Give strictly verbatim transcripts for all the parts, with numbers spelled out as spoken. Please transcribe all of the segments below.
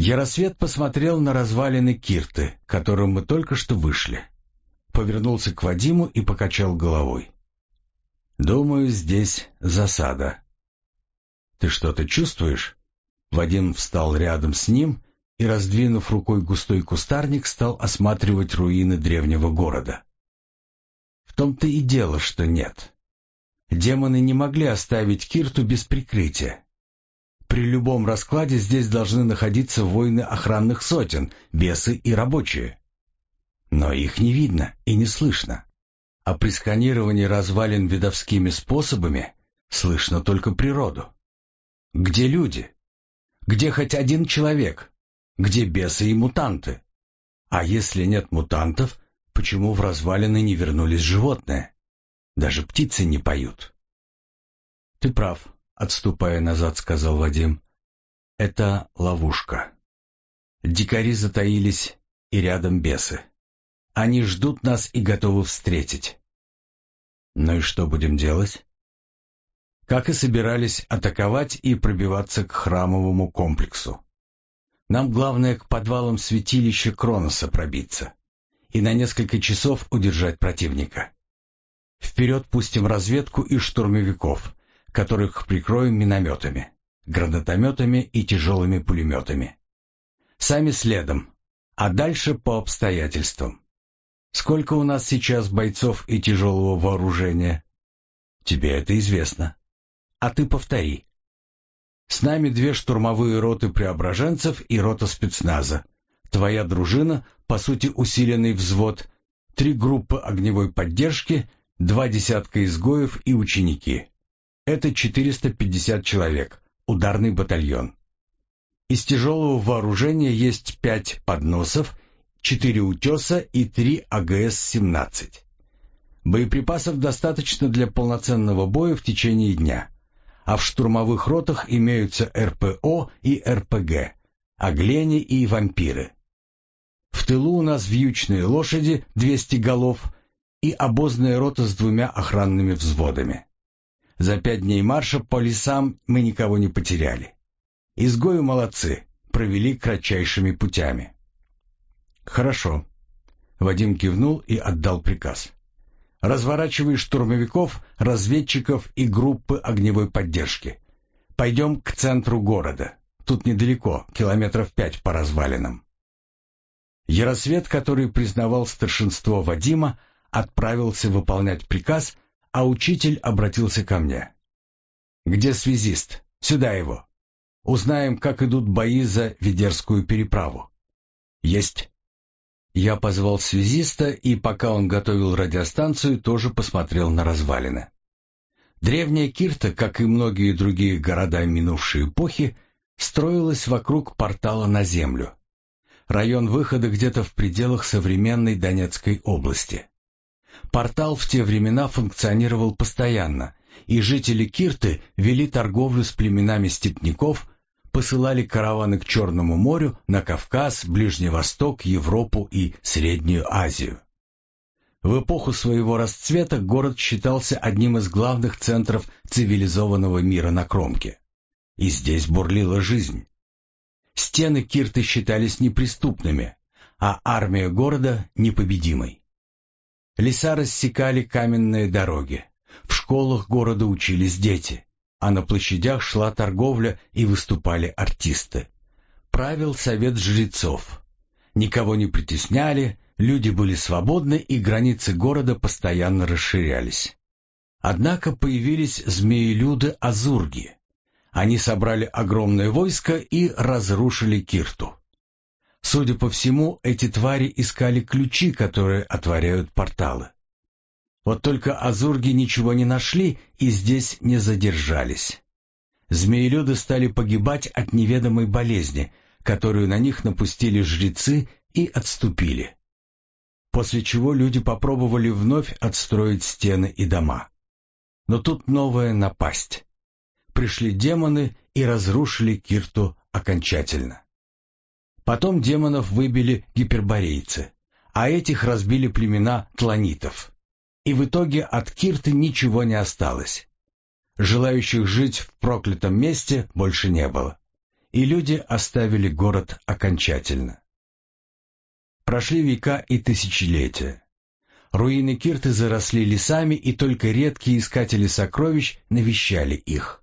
Яросвет посмотрел на развалины Кирты, к которым мы только что вышли. Повернулся к Вадиму и покачал головой. «Думаю, здесь засада». «Ты что-то чувствуешь?» Вадим встал рядом с ним и, раздвинув рукой густой кустарник, стал осматривать руины древнего города. «В том-то и дело, что нет. Демоны не могли оставить Кирту без прикрытия. При любом раскладе здесь должны находиться воины охранных сотен, бесы и рабочие. Но их не видно и не слышно. А при сканировании развалин видовскими способами слышно только природу. Где люди? Где хоть один человек? Где бесы и мутанты? А если нет мутантов, почему в развалины не вернулись животные? Даже птицы не поют». «Ты прав», — отступая назад, сказал Вадим. «Это ловушка. Дикари затаились, и рядом бесы. Они ждут нас и готовы встретить». «Ну и что будем делать?» «Как и собирались, атаковать и пробиваться к храмовому комплексу. Нам главное к подвалам святилища Кроноса пробиться и на несколько часов удержать противника. Вперед пустим разведку и штурмовиков, которых прикроем минометами, гранатометами и тяжелыми пулеметами. Сами следом, а дальше по обстоятельствам. Сколько у нас сейчас бойцов и тяжелого вооружения? Тебе это известно. А ты повтори. С нами две штурмовые роты преображенцев и рота спецназа. Твоя дружина, по сути усиленный взвод, три группы огневой поддержки, два десятка изгоев и ученики. Это четыреста пятьдесят человек, ударный батальон. Из тяжелого вооружения есть пять подносов, четыре утеса и три А Г С семнадцать. Боеприпасов достаточно для полноценного боя в течение дня. А в штурмовых ротах имеются Р П О и Р П Г, оглени и вампиры. В тылу у нас вьючные лошади, двести голов, и обозная рота с двумя охранными взводами. За пять дней марша по лесам мы никого не потеряли. Изгои молодцы, провели кратчайшими путями». «Хорошо». Вадим кивнул и отдал приказ. «Разворачивай штурмовиков, разведчиков и группы огневой поддержки. Пойдем к центру города. Тут недалеко, километров пять по развалинам». Яросвет, который признавал старшинство Вадима, отправился выполнять приказ, а учитель обратился ко мне. «Где связист? Сюда его. Узнаем, как идут бои за Ведерскую переправу». «Есть». Я позвал связиста, и пока он готовил радиостанцию, тоже посмотрел на развалины. Древняя Кирта, как и многие другие города минувшей эпохи, строилась вокруг портала на землю. Район выхода где-то в пределах современной Донецкой области. Портал в те времена функционировал постоянно, и жители Кирты вели торговлю с племенами степняков, посылали караваны к Черному морю, на Кавказ, Ближний Восток, Европу и Среднюю Азию. В эпоху своего расцвета город считался одним из главных центров цивилизованного мира на кромке. И здесь бурлила жизнь. Стены Кирты считались неприступными, а армия города непобедимой. Леса рассекали каменные дороги, в школах города учились дети, а на площадях шла торговля и выступали артисты. Правил совет жрецов. Никого не притесняли, люди были свободны, и границы города постоянно расширялись. Однако появились змеелюды-азурги. Они собрали огромное войско и разрушили Кирту. Судя по всему, эти твари искали ключи, которые отворяют порталы. Вот только азурги ничего не нашли и здесь не задержались. Змеелюды стали погибать от неведомой болезни, которую на них напустили жрецы, и отступили. После чего люди попробовали вновь отстроить стены и дома. Но тут новая напасть. Пришли демоны и разрушили Кирту окончательно. Потом демонов выбили гиперборейцы, а этих разбили племена тланитов. И в итоге от Кирты ничего не осталось. Желающих жить в проклятом месте больше не было. и люди оставили город окончательно. Прошли века и тысячелетия. Руины Кирты заросли лесами, и только редкие искатели сокровищ навещали их.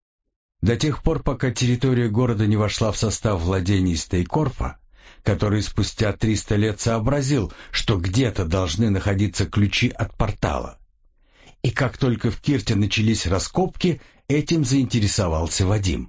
До тех пор, пока территория города не вошла в состав владений Стейкорфа, который спустя триста лет сообразил, что где-то должны находиться ключи от портала. И как только в Кирте начались раскопки, этим заинтересовался Вадим.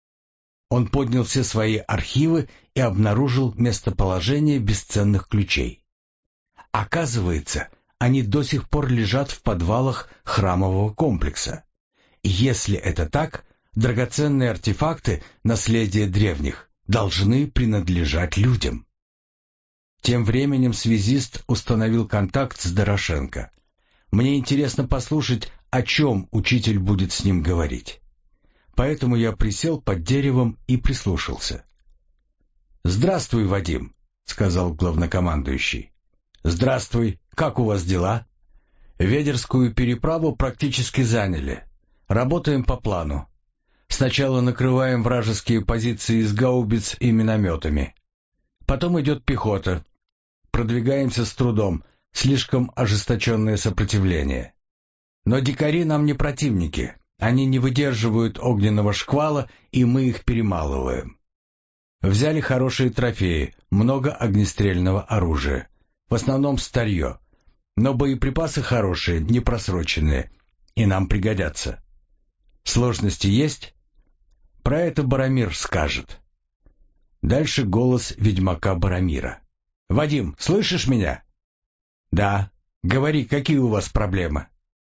Он поднял все свои архивы и обнаружил местоположение бесценных ключей. Оказывается, они до сих пор лежат в подвалах храмового комплекса. И если это так, драгоценные артефакты, наследие древних, должны принадлежать людям. Тем временем связист установил контакт с Дорошенко. Мне интересно послушать, о чем учитель будет с ним говорить. Поэтому я присел под деревом и прислушался. «Здравствуй, Вадим», — сказал главнокомандующий. «Здравствуй, как у вас дела?» «Ведерскую переправу практически заняли. Работаем по плану. Сначала накрываем вражеские позиции с гаубиц и минометами. Потом идет пехота. Продвигаемся с трудом, слишком ожесточенное сопротивление. Но дикари нам не противники, они не выдерживают огненного шквала, и мы их перемалываем. Взяли хорошие трофеи, много огнестрельного оружия, в основном старье, но боеприпасы хорошие, не просроченные, и нам пригодятся. Сложности есть? Про это Барамир скажет». Дальше голос ведьмака Барамира. «Вадим, слышишь меня?» «Да. Говори, какие у вас проблемы?»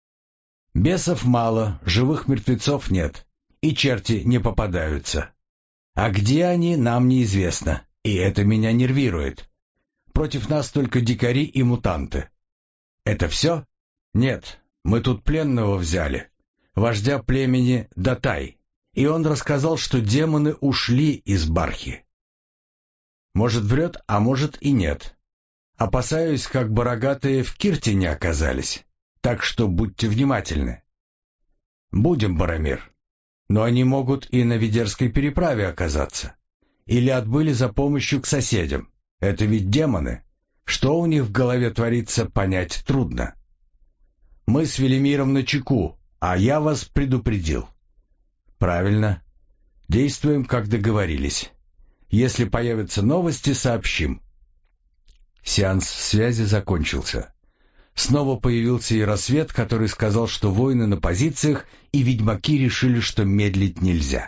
«Бесов мало, живых мертвецов нет, и черти не попадаются. А где они, нам неизвестно, и это меня нервирует. Против нас только дикари и мутанты». «Это все?» «Нет, мы тут пленного взяли, вождя племени Датай, и он рассказал, что демоны ушли из Бархи. Может, врет, а может и нет. Опасаюсь, как бы рогатые в Кирте не оказались, так что будьте внимательны». «Будем, Барамир. Но они могут и на Ведерской переправе оказаться. Или отбыли за помощью к соседям. Это ведь демоны. Что у них в голове творится, понять трудно. Мы с Велимиром начеку, а я вас предупредил». «Правильно. Действуем, как договорились. Если появятся новости, сообщим». Сеанс связи закончился. Снова появился и рассвет, который сказал, что воины на позициях, и ведьмаки решили, что медлить нельзя.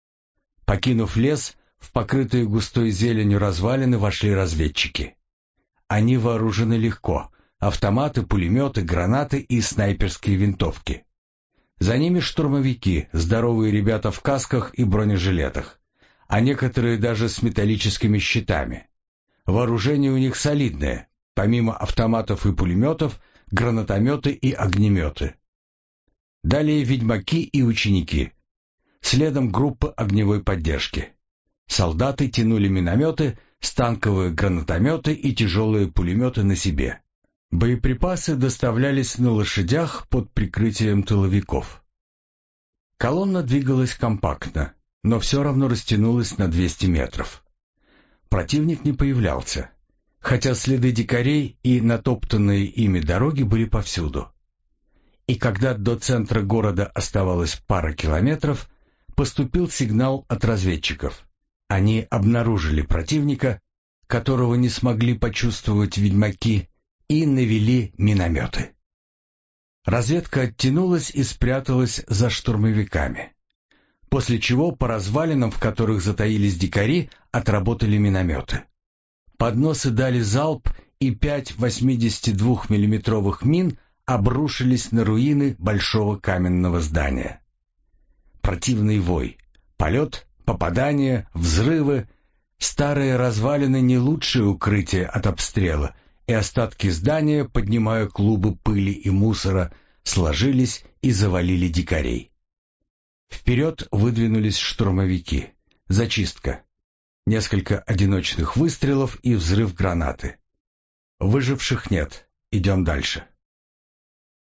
Покинув лес, в покрытые густой зеленью развалины вошли разведчики. Они вооружены легко: автоматы, пулеметы, гранаты и снайперские винтовки. За ними штурмовики, здоровые ребята в касках и бронежилетах, а некоторые даже с металлическими щитами. Вооружение у них солидное, помимо автоматов и пулеметов, гранатометы и огнеметы. Далее ведьмаки и ученики. Следом группа огневой поддержки. Солдаты тянули минометы, станковые гранатометы и тяжелые пулеметы на себе. Боеприпасы доставлялись на лошадях под прикрытием тыловиков. Колонна двигалась компактно, но все равно растянулась на двести метров. Противник не появлялся, хотя следы дикарей и натоптанные ими дороги были повсюду. И когда до центра города оставалось пара километров, поступил сигнал от разведчиков. Они обнаружили противника, которого не смогли почувствовать ведьмаки, и навели минометы. Разведка оттянулась и спряталась за штурмовиками, после чего по развалинам, в которых затаились дикари, отработали минометы. Подносы дали залп, и пять восьмидесятидвухмиллиметровых мин обрушились на руины большого каменного здания. Противный вой, полет, попадания, взрывы. Старые развалины — не лучшее укрытие от обстрела, и остатки здания, поднимая клубы пыли и мусора, сложились и завалили дикарей. Вперед выдвинулись штурмовики. Зачистка. Несколько одиночных выстрелов и взрыв гранаты. Выживших нет. Идем дальше.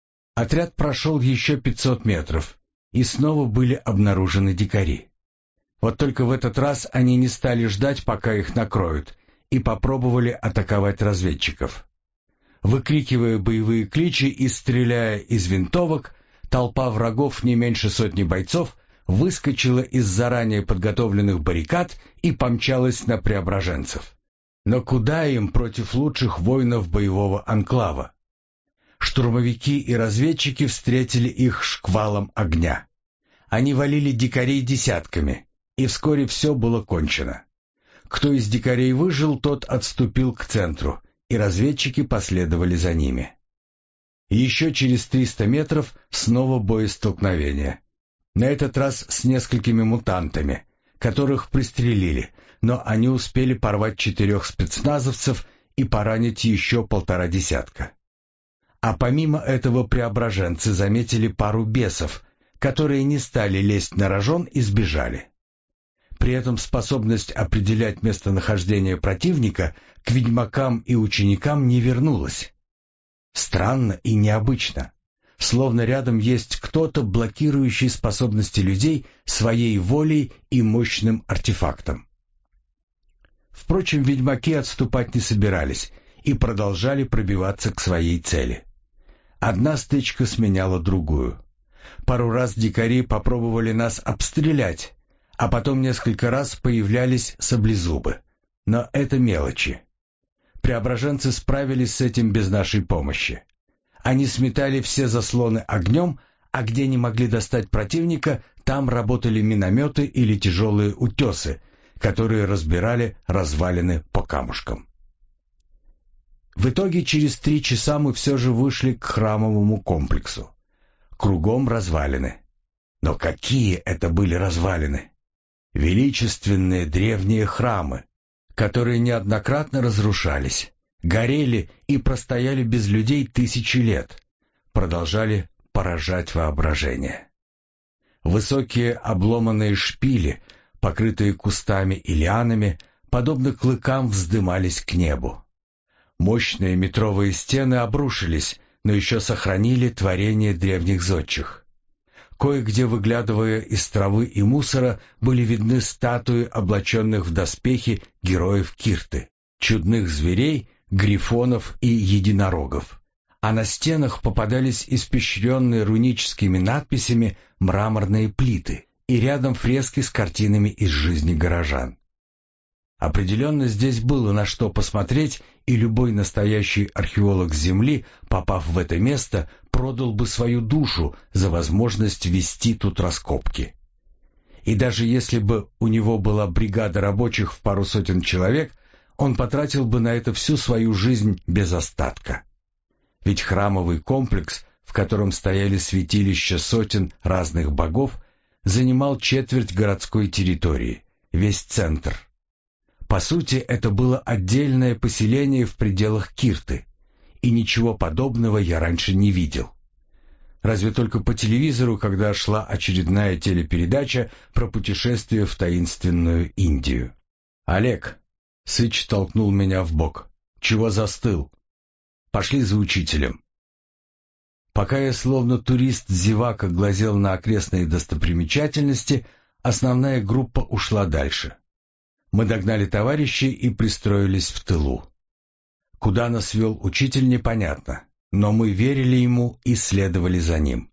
Отряд прошел еще пятьсот метров, и снова были обнаружены дикари. Вот только в этот раз они не стали ждать, пока их накроют, и попробовали атаковать разведчиков. Выкрикивая боевые кличи и стреляя из винтовок, толпа врагов, не меньше сотни бойцов, выскочила из заранее подготовленных баррикад и помчалась на преображенцев. Но куда им против лучших воинов боевого анклава? Штурмовики и разведчики встретили их шквалом огня. Они валили дикарей десятками, и вскоре все было кончено. Кто из дикарей выжил, тот отступил к центру, и разведчики последовали за ними. Еще через триста метров снова боестолкновение. На этот раз с несколькими мутантами, которых пристрелили, но они успели порвать четырех спецназовцев и поранить еще полтора десятка. А помимо этого преображенцы заметили пару бесов, которые не стали лезть на рожон и сбежали. При этом способность определять местонахождение противника к ведьмакам и ученикам не вернулась. Странно и необычно, словно рядом есть кто-то, блокирующий способности людей своей волей и мощным артефактом. Впрочем, ведьмаки отступать не собирались и продолжали пробиваться к своей цели. Одна стычка сменяла другую. Пару раз дикари попробовали нас обстрелять, а потом несколько раз появлялись саблезубы. Но это мелочи. Преображенцы справились с этим без нашей помощи. Они сметали все заслоны огнем, а где не могли достать противника, там работали минометы или тяжелые утесы, которые разбирали развалины по камушкам. В итоге через три часа мы все же вышли к храмовому комплексу. Кругом развалины. Но какие это были развалины! Величественные древние храмы, которые неоднократно разрушались, горели и простояли без людей тысячи лет, продолжали поражать воображение. Высокие обломанные шпили, покрытые кустами и лианами, подобно клыкам вздымались к небу. Мощные метровые стены обрушились, но еще сохранили творение древних зодчих. Кое-где, выглядывая из травы и мусора, были видны статуи, облаченных в доспехи героев Кирты, чудных зверей, грифонов и единорогов. А на стенах попадались испещренные руническими надписями мраморные плиты и рядом фрески с картинами из жизни горожан. Определенно здесь было на что посмотреть, и любой настоящий археолог Земли, попав в это место, продал бы свою душу за возможность вести тут раскопки. И даже если бы у него была бригада рабочих в пару сотен человек, он потратил бы на это всю свою жизнь без остатка. Ведь храмовый комплекс, в котором стояли святилища сотен разных богов, занимал четверть городской территории, весь центр. По сути, это было отдельное поселение в пределах Кирты, и ничего подобного я раньше не видел. Разве только по телевизору, когда шла очередная телепередача про путешествие в таинственную Индию. «Олег», — Сыч толкнул меня в бок, — «чего застыл? Пошли за учителем». Пока я словно турист-зевака глазел на окрестные достопримечательности, основная группа ушла дальше. Мы догнали товарищей и пристроились в тылу. Куда нас вел учитель, непонятно, но мы верили ему и следовали за ним.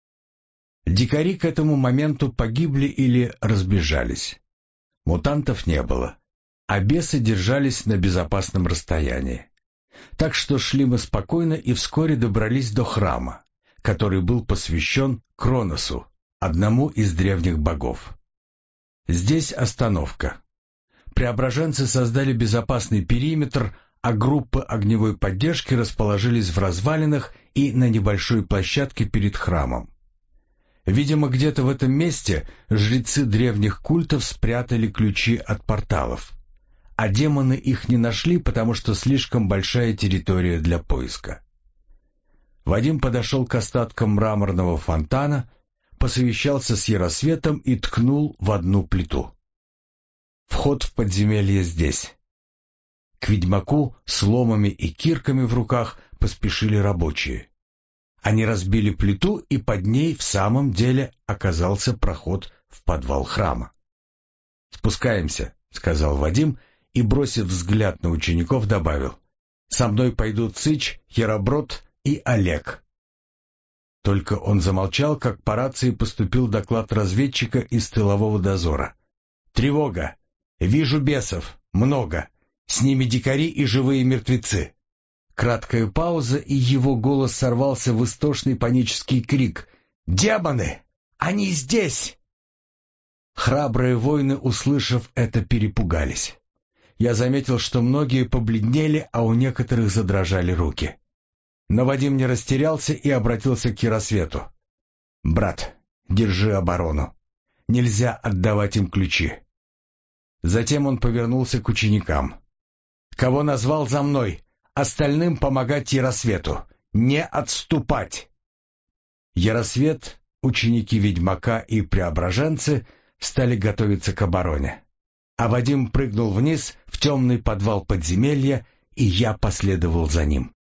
Дикари к этому моменту погибли или разбежались. Мутантов не было, а бесы держались на безопасном расстоянии. Так что шли мы спокойно и вскоре добрались до храма, который был посвящен Кроносу, одному из древних богов. Здесь остановка. Преображенцы создали безопасный периметр, а группы огневой поддержки расположились в развалинах и на небольшой площадке перед храмом. Видимо, где-то в этом месте жрецы древних культов спрятали ключи от порталов, а демоны их не нашли, потому что слишком большая территория для поиска. Вадим подошел к остаткам мраморного фонтана, посовещался с Яросветом и ткнул в одну плиту. Вход в подземелье здесь. К ведьмаку с ломами и кирками в руках поспешили рабочие. Они разбили плиту, и под ней в самом деле оказался проход в подвал храма. «Спускаемся», — сказал Вадим и, бросив взгляд на учеников, добавил: «Со мной пойдут Сыч, Яроброд и Олег». Только он замолчал, как по рации поступил доклад разведчика из тылового дозора. «Тревога! Вижу бесов! Много! С ними дикари и живые мертвецы!» Краткая пауза, и его голос сорвался в истошный панический крик: «Демоны! Они здесь!» Храбрые воины, услышав это, перепугались. Я заметил, что многие побледнели, а у некоторых задрожали руки. Но Вадим не растерялся и обратился к Яросвету: «Брат, держи оборону. Нельзя отдавать им ключи». Затем он повернулся к ученикам: «Кого назвал, за мной! Остальным помогать Яросвету! Не отступать!» Яросвет, ученики ведьмака и преображенцы стали готовиться к обороне, а Вадим прыгнул вниз в темный подвал подземелья, и я последовал за ним.